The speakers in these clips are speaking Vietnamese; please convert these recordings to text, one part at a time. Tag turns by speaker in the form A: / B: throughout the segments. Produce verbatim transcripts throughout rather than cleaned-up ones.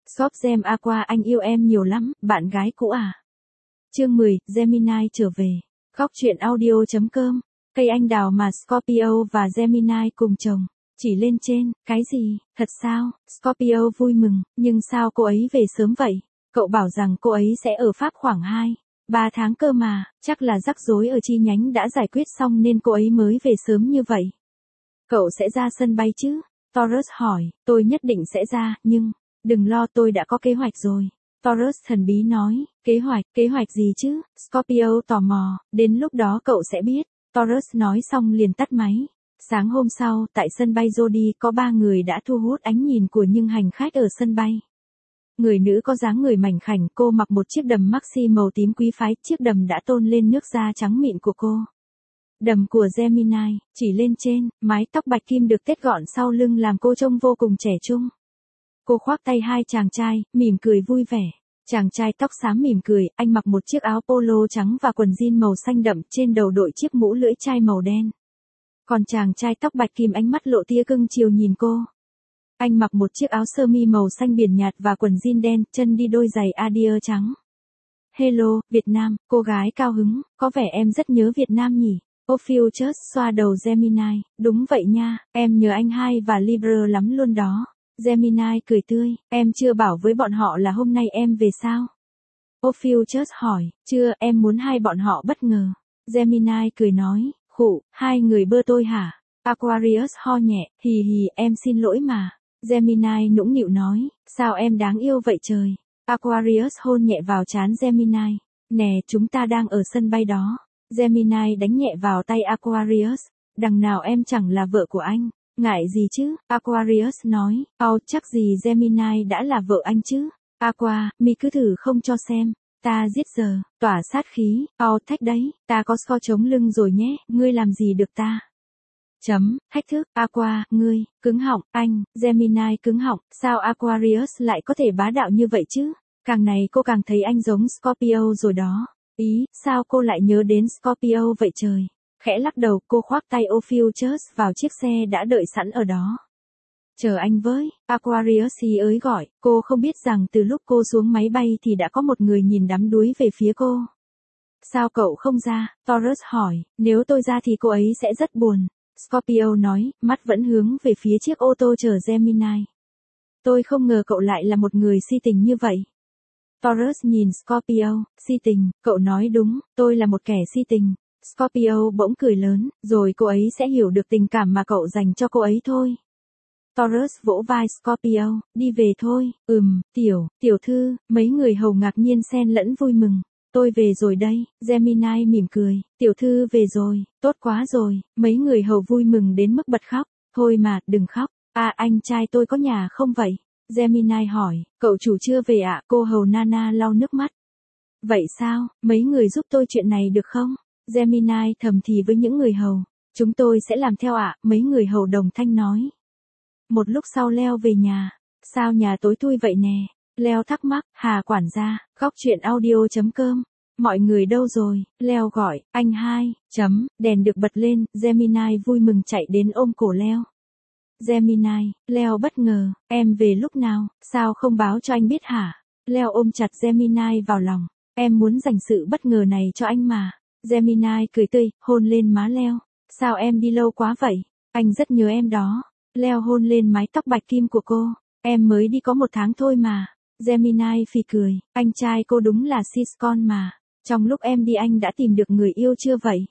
A: Shop Gem Aqua anh yêu em nhiều lắm, bạn gái cũ à? Chương mười, Gemini trở về. Góc truyện audio chấm com. Cây anh đào mà Scorpio và Gemini cùng trồng. Chỉ lên trên, cái gì, thật sao? Scorpio vui mừng, nhưng sao cô ấy về sớm vậy? Cậu bảo rằng cô ấy sẽ ở Pháp khoảng hai, ba tháng cơ mà, chắc là rắc rối ở chi nhánh đã giải quyết xong nên cô ấy mới về sớm như vậy. Cậu sẽ ra sân bay chứ? Taurus hỏi, tôi nhất định sẽ ra, nhưng, đừng lo tôi đã có kế hoạch rồi. Taurus thần bí nói, kế hoạch, kế hoạch gì chứ? Scorpio tò mò, đến lúc đó cậu sẽ biết. Taurus nói xong liền tắt máy. Sáng hôm sau, tại sân bay Jody có ba người đã thu hút ánh nhìn của những hành khách ở sân bay. Người nữ có dáng người mảnh khảnh, cô mặc một chiếc đầm maxi màu tím quý phái, chiếc đầm đã tôn lên nước da trắng mịn của cô. Đầm của Gemini, chỉ lên trên, mái tóc bạch kim được tết gọn sau lưng làm cô trông vô cùng trẻ trung. Cô khoác tay hai chàng trai, mỉm cười vui vẻ. Chàng trai tóc xám mỉm cười, anh mặc một chiếc áo polo trắng và quần jean màu xanh đậm, trên đầu đội chiếc mũ lưỡi chai màu đen. Còn chàng trai tóc bạch kim ánh mắt lộ tia cưng chiều nhìn cô. Anh mặc một chiếc áo sơ mi màu xanh biển nhạt và quần jean đen, chân đi đôi giày Adidas trắng. Hello, Việt Nam, cô gái cao hứng, có vẻ em rất nhớ Việt Nam nhỉ? Ophiuchus xoa đầu Gemini, đúng vậy nha, em nhớ anh hai và Libra lắm luôn đó. Gemini cười tươi, em chưa bảo với bọn họ là hôm nay em về sao? Ophiuchus hỏi, chưa, em muốn hai bọn họ bất ngờ. Gemini cười nói, khụ, hai người bơ tôi hả? Aquarius ho nhẹ, hì hì, em xin lỗi mà. Gemini nũng nịu nói, sao em đáng yêu vậy trời? Aquarius hôn nhẹ vào trán Gemini, nè, chúng ta đang ở sân bay đó. Gemini đánh nhẹ vào tay Aquarius, đằng nào em chẳng là vợ của anh, ngại gì chứ? Aquarius nói, ồ chắc gì Gemini đã là vợ anh chứ? Aqua, mi cứ thử không cho xem. Ta giết giờ, tỏa sát khí, ồ thách đấy, ta có score chống lưng rồi nhé, ngươi làm gì được ta? Chấm, thách thức, Aqua, ngươi, cứng họng, anh, Gemini cứng họng, sao Aquarius lại có thể bá đạo như vậy chứ? Càng này cô càng thấy anh giống Scorpio rồi đó. Ý, sao cô lại nhớ đến Scorpio vậy trời? Khẽ lắc đầu, cô khoác tay Ophiuchus vào chiếc xe đã đợi sẵn ở đó. Chờ anh với, Aquarius hí ới gọi, cô không biết rằng từ lúc cô xuống máy bay thì đã có một người nhìn đắm đuối về phía cô. Sao cậu không ra? Taurus hỏi, nếu tôi ra thì cô ấy sẽ rất buồn. Scorpio nói, mắt vẫn hướng về phía chiếc ô tô chở Gemini. Tôi không ngờ cậu lại là một người si tình như vậy. Taurus nhìn Scorpio, si tình, cậu nói đúng, tôi là một kẻ si tình. Scorpio bỗng cười lớn, rồi cô ấy sẽ hiểu được tình cảm mà cậu dành cho cô ấy thôi. Taurus vỗ vai Scorpio, đi về thôi, ừm, tiểu, tiểu thư, mấy người hầu ngạc nhiên xen lẫn vui mừng. Tôi về rồi đây, Gemini mỉm cười, tiểu thư về rồi, tốt quá rồi, mấy người hầu vui mừng đến mức bật khóc. Thôi mà, đừng khóc, à anh trai tôi có nhà không vậy? Gemini hỏi, cậu chủ chưa về ạ? À? Cô hầu Nana lau nước mắt. Vậy sao, mấy người giúp tôi chuyện này được không? Gemini thầm thì với những người hầu, chúng tôi sẽ làm theo ạ, à? Mấy người hầu đồng thanh nói. Một lúc sau Leo về nhà, sao nhà tối thui vậy nè? Leo thắc mắc, Hà quản gia, góc truyện audio chấm com. Mọi người đâu rồi? Leo gọi, anh hai, chấm, đèn được bật lên, Gemini vui mừng chạy đến ôm cổ Leo. Gemini, Leo bất ngờ, em về lúc nào, sao không báo cho anh biết hả? Leo ôm chặt Gemini vào lòng, em muốn dành sự bất ngờ này cho anh mà. Gemini cười tươi, hôn lên má Leo, sao em đi lâu quá vậy? Anh rất nhớ em đó. Leo hôn lên mái tóc bạch kim của cô, em mới đi có một tháng thôi mà. Gemini phì cười, anh trai cô đúng là siscon mà, trong lúc em đi anh đã tìm được người yêu chưa vậy?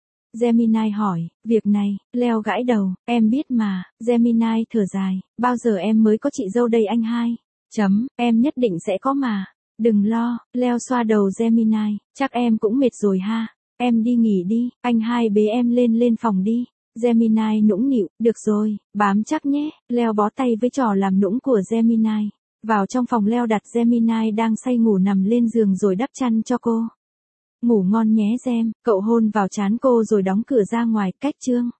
A: Gemini hỏi, việc này, Leo gãi đầu, em biết mà. Gemini thở dài, bao giờ em mới có chị dâu đây anh hai? Chấm, em nhất định sẽ có mà. Đừng lo, Leo xoa đầu Gemini, chắc em cũng mệt rồi ha. Em đi nghỉ đi, anh hai bế em lên lên phòng đi. Gemini nũng nịu, được rồi, bám chắc nhé. Leo bó tay với trò làm nũng của Gemini. Vào trong phòng Leo đặt Gemini đang say ngủ nằm lên giường rồi đắp chăn cho cô. Ngủ ngon nhé Gem, cậu hôn vào trán cô rồi đóng cửa ra ngoài, cách chương.